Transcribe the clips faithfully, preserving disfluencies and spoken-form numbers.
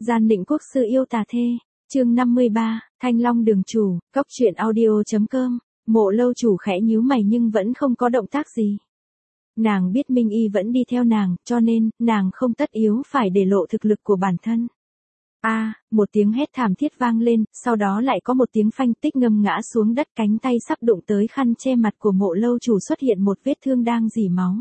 Gian định quốc sư yêu tà thê, chương năm mươi ba, Thanh Long đường chủ, cốc truyện audio.com, Mộ Lâu chủ khẽ nhíu mày nhưng vẫn không có động tác gì. Nàng biết Minh Y vẫn đi theo nàng, cho nên, nàng không tất yếu phải để lộ thực lực của bản thân. A, à, một tiếng hét thảm thiết vang lên, sau đó lại có một tiếng phanh tích ngâm ngã xuống đất, cánh tay sắp đụng tới khăn che mặt của Mộ Lâu chủ xuất hiện một vết thương đang rỉ máu.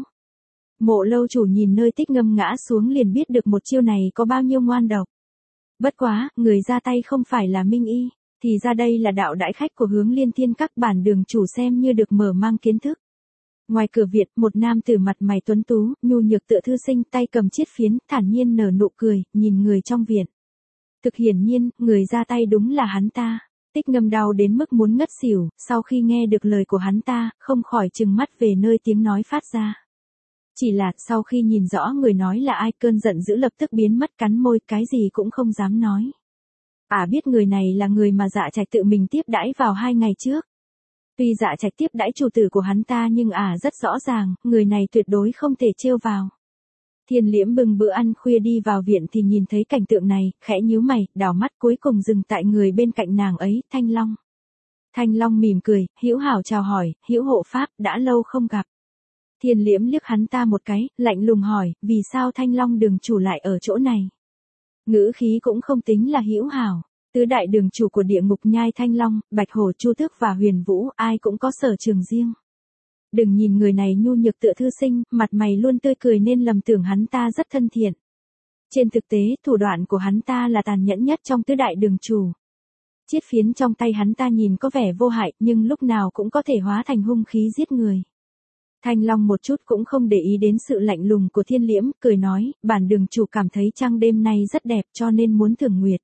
Mộ Lâu chủ nhìn nơi tích ngâm ngã xuống liền biết được một chiêu này có bao nhiêu ngoan độc. Bất quá, người ra tay không phải là Minh Y, thì ra đây là đạo đãi khách của Hướng Liên Thiên các, bản đường chủ xem như được mở mang kiến thức. Ngoài cửa viện, một nam tử mặt mày tuấn tú, nhu nhược tựa thư sinh, tay cầm chiết phiến, thản nhiên nở nụ cười, nhìn người trong viện. Thực hiển nhiên, người ra tay đúng là hắn ta. Tích ngâm đau đến mức muốn ngất xỉu, sau khi nghe được lời của hắn ta, không khỏi trừng mắt về nơi tiếng nói phát ra. Chỉ là, sau khi nhìn rõ người nói là ai, cơn giận dữ lập tức biến mất, cắn môi, cái gì cũng không dám nói. À biết người này là người mà Dạ Trạch tự mình tiếp đãi vào hai ngày trước. Tuy Dạ Trạch tiếp đãi chủ tử của hắn ta nhưng à rất rõ ràng, người này tuyệt đối không thể trêu vào. Thiên Liễm bưng bữa ăn khuya đi vào viện thì nhìn thấy cảnh tượng này, khẽ nhíu mày, đảo mắt cuối cùng dừng tại người bên cạnh nàng ấy, Thanh Long. Thanh Long mỉm cười, hữu hảo chào hỏi, hữu hộ pháp, đã lâu không gặp. Thiên Liễm liếc hắn ta một cái, lạnh lùng hỏi, vì sao Thanh Long đường chủ lại ở chỗ này? Ngữ khí cũng không tính là hữu hảo. Tứ đại đường chủ của địa ngục nhai Thanh Long, Bạch Hổ, Chu Tước và Huyền Vũ, ai cũng có sở trường riêng. Đừng nhìn người này nhu nhược tựa thư sinh, mặt mày luôn tươi cười nên lầm tưởng hắn ta rất thân thiện. Trên thực tế, thủ đoạn của hắn ta là tàn nhẫn nhất trong tứ đại đường chủ. Chiết phiến trong tay hắn ta nhìn có vẻ vô hại, nhưng lúc nào cũng có thể hóa thành hung khí giết người. Thanh Long một chút cũng không để ý đến sự lạnh lùng của Thiên Liễm, cười nói, bản đường chủ cảm thấy trăng đêm nay rất đẹp cho nên muốn thưởng nguyệt.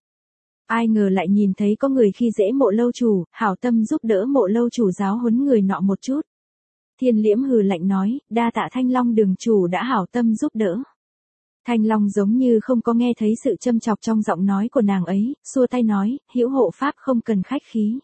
Ai ngờ lại nhìn thấy có người khi dễ Mộ Lâu chủ, hảo tâm giúp đỡ Mộ Lâu chủ giáo huấn người nọ một chút. Thiên Liễm hừ lạnh nói, đa tạ Thanh Long đường chủ đã hảo tâm giúp đỡ. Thanh Long giống như không có nghe thấy sự châm chọc trong giọng nói của nàng ấy, xua tay nói, hữu hộ pháp không cần khách khí.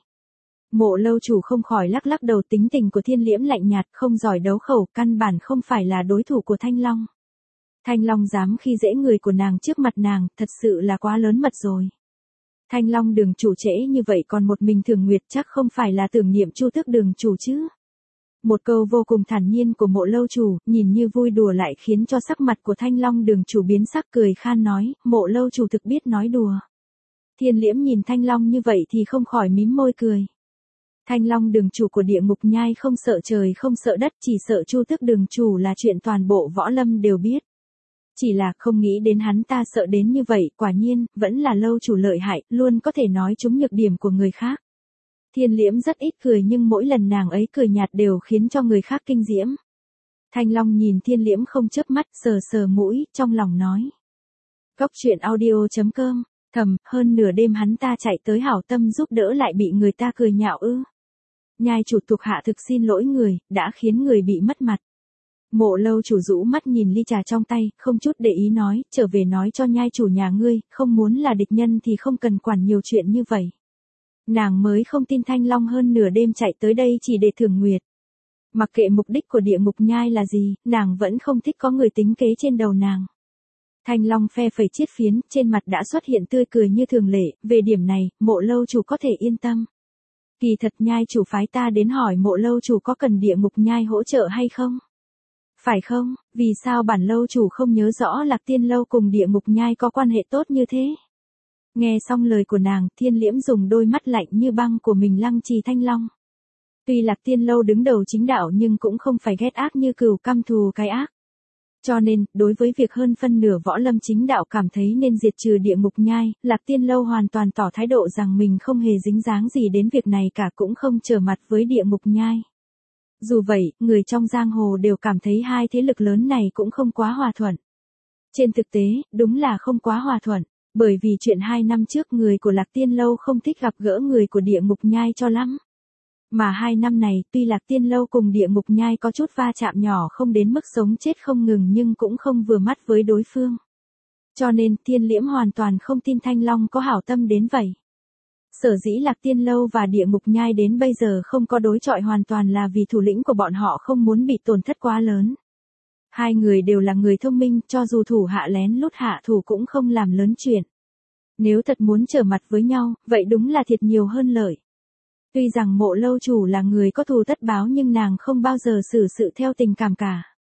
Mộ Lâu chủ không khỏi lắc lắc đầu, tính tình của Thiên Liễm lạnh nhạt, không giỏi đấu khẩu, căn bản không phải là đối thủ của Thanh Long. Thanh Long dám khi dễ người của nàng trước mặt nàng, thật sự là quá lớn mật rồi. Thanh Long đường chủ trễ như vậy còn một mình thưởng nguyệt, chắc không phải là tưởng niệm Chu Tước đường chủ chứ. Một câu vô cùng thản nhiên của Mộ Lâu chủ, nhìn như vui đùa lại khiến cho sắc mặt của Thanh Long đường chủ biến sắc, cười khan nói, Mộ Lâu chủ thực biết nói đùa. Thiên Liễm nhìn Thanh Long như vậy thì không khỏi mím môi cười. Thanh Long đường chủ của địa ngục nhai không sợ trời không sợ đất, chỉ sợ Chu Tước đường chủ là chuyện toàn bộ võ lâm đều biết. Chỉ là không nghĩ đến hắn ta sợ đến như vậy, quả nhiên, vẫn là Lâu chủ lợi hại, luôn có thể nói trúng nhược điểm của người khác. Thiên Liễm rất ít cười nhưng mỗi lần nàng ấy cười nhạt đều khiến cho người khác kinh diễm. Thanh Long nhìn Thiên Liễm không chớp mắt, sờ sờ mũi, trong lòng nói. Cốc truyện audio.com, thầm, hơn nửa đêm hắn ta chạy tới hảo tâm giúp đỡ lại bị người ta cười nhạo ư. Nhai chủ thuộc hạ thực xin lỗi người, đã khiến người bị mất mặt. Mộ Lâu chủ rũ mắt nhìn ly trà trong tay, không chút để ý nói, trở về nói cho nhai chủ nhà ngươi, không muốn là địch nhân thì không cần quản nhiều chuyện như vậy. Nàng mới không tin Thanh Long hơn nửa đêm chạy tới đây chỉ để thưởng nguyệt. Mặc kệ mục đích của địa ngục nhai là gì, nàng vẫn không thích có người tính kế trên đầu nàng. Thanh Long phe phẩy chiết phiến, trên mặt đã xuất hiện tươi cười như thường lệ, về điểm này, Mộ Lâu chủ có thể yên tâm. Kỳ thật nhai chủ phái ta đến hỏi Mộ Lâu chủ có cần địa ngục nhai hỗ trợ hay không? Phải không, vì sao bản Lâu chủ không nhớ rõ Lạc Tiên Lâu cùng địa ngục nhai có quan hệ tốt như thế? Nghe xong lời của nàng, Thiên Liễm dùng đôi mắt lạnh như băng của mình lăng trì Thanh Long. Tuy Lạc Tiên Lâu đứng đầu chính đạo nhưng cũng không phải ghét ác như cừu căm thù cái ác. Cho nên, đối với việc hơn phân nửa võ lâm chính đạo cảm thấy nên diệt trừ địa ngục nhai, Lạc Tiên Lâu hoàn toàn tỏ thái độ rằng mình không hề dính dáng gì đến việc này cả, cũng không trở mặt với địa ngục nhai. Dù vậy, người trong giang hồ đều cảm thấy hai thế lực lớn này cũng không quá hòa thuận. Trên thực tế, đúng là không quá hòa thuận. Bởi vì chuyện hai năm trước người của Lạc Tiên Lâu không thích gặp gỡ người của địa ngục nhai cho lắm. Mà hai năm này tuy Lạc Tiên Lâu cùng địa ngục nhai có chút va chạm nhỏ không đến mức sống chết không ngừng nhưng cũng không vừa mắt với đối phương. Cho nên Thiên Liễm hoàn toàn không tin Thanh Long có hảo tâm đến vậy. Sở dĩ Lạc Tiên Lâu và địa ngục nhai đến bây giờ không có đối chọi hoàn toàn là vì thủ lĩnh của bọn họ không muốn bị tổn thất quá lớn. Hai người đều là người thông minh, cho dù thủ hạ lén lút hạ thủ cũng không làm lớn chuyện. Nếu thật muốn trở mặt với nhau, vậy đúng là thiệt nhiều hơn lợi. Tuy rằng Mộ lâu chủ là người có thù tất báo nhưng nàng không bao giờ xử sự theo tình cảm cả.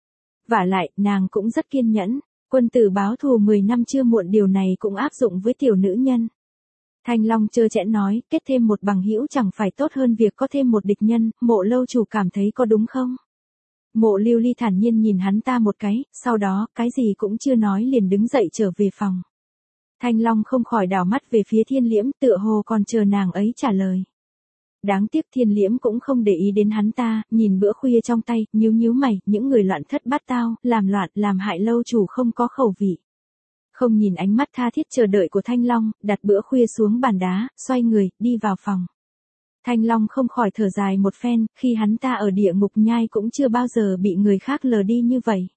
Vả lại, nàng cũng rất kiên nhẫn, quân tử báo thù mười năm chưa muộn, điều này cũng áp dụng với tiểu nữ nhân. Thanh Long trơ trẽn nói, kết thêm một bằng hữu chẳng phải tốt hơn việc có thêm một địch nhân, Mộ lâu chủ cảm thấy có đúng không? Mộ Lưu Ly thản nhiên nhìn hắn ta một cái, sau đó, cái gì cũng chưa nói liền đứng dậy trở về phòng. Thanh Long không khỏi đảo mắt về phía Thiên Liễm, tựa hồ còn chờ nàng ấy trả lời. Đáng tiếc Thiên Liễm cũng không để ý đến hắn ta, nhìn bữa khuya trong tay, nhíu nhíu mày, những người loạn thất bát tao, làm loạn, làm hại lâu chủ không có khẩu vị. Không nhìn ánh mắt tha thiết chờ đợi của Thanh Long, đặt bữa khuya xuống bàn đá, xoay người, đi vào phòng. Thanh Long không khỏi thở dài một phen, khi hắn ta ở địa ngục nhai cũng chưa bao giờ bị người khác lờ đi như vậy.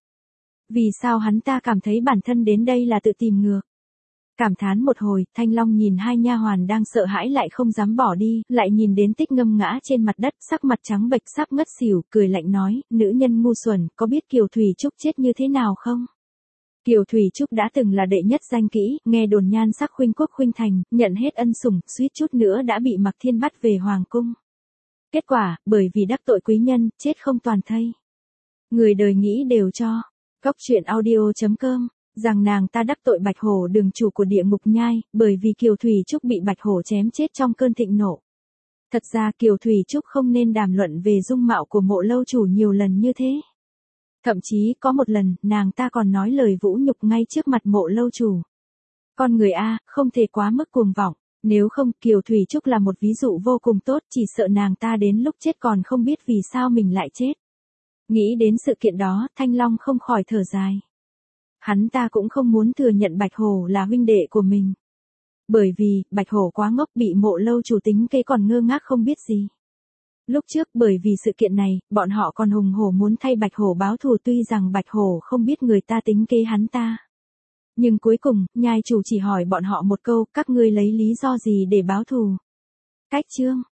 Vì sao hắn ta cảm thấy bản thân đến đây là tự tìm ngược? Cảm thán một hồi, Thanh Long nhìn hai nha hoàn đang sợ hãi lại không dám bỏ đi, lại nhìn đến Tích Ngâm ngã trên mặt đất, sắc mặt trắng bệch sắp ngất xỉu, cười lạnh nói, nữ nhân ngu xuẩn, có biết Kiều Thủy Trúc chết như thế nào không? Kiều Thủy Trúc đã từng là đệ nhất danh kỹ, nghe đồn nhan sắc khuynh quốc khuynh thành, nhận hết ân sủng, suýt chút nữa đã bị Mạc Thiên bắt về hoàng cung. Kết quả, bởi vì đắc tội quý nhân, chết không toàn thây. Người đời nghĩ đều cho. Cóc truyện audio chấm com rằng nàng ta đắc tội Bạch Hổ đường chủ của địa ngục nhai, bởi vì Kiều Thủy Trúc bị Bạch Hổ chém chết trong cơn thịnh nộ. Thật ra Kiều Thủy Trúc không nên đàm luận về dung mạo của Mộ lâu chủ nhiều lần như thế. Thậm chí có một lần, nàng ta còn nói lời vũ nhục ngay trước mặt Mộ lâu chủ. Con người A, không thể quá mức cuồng vọng, nếu không Kiều Thủy Trúc là một ví dụ vô cùng tốt, chỉ sợ nàng ta đến lúc chết còn không biết vì sao mình lại chết. Nghĩ đến sự kiện đó, Thanh Long không khỏi thở dài. Hắn ta cũng không muốn thừa nhận Bạch Hổ là huynh đệ của mình. Bởi vì, Bạch Hổ quá ngốc, bị Mộ lâu chủ tính kế còn ngơ ngác không biết gì. Lúc trước bởi vì sự kiện này, bọn họ còn hùng hổ muốn thay Bạch Hổ báo thù, tuy rằng Bạch Hổ không biết người ta tính kế hắn ta. Nhưng cuối cùng, nhai chủ chỉ hỏi bọn họ một câu, các ngươi lấy lý do gì để báo thù? Cách chương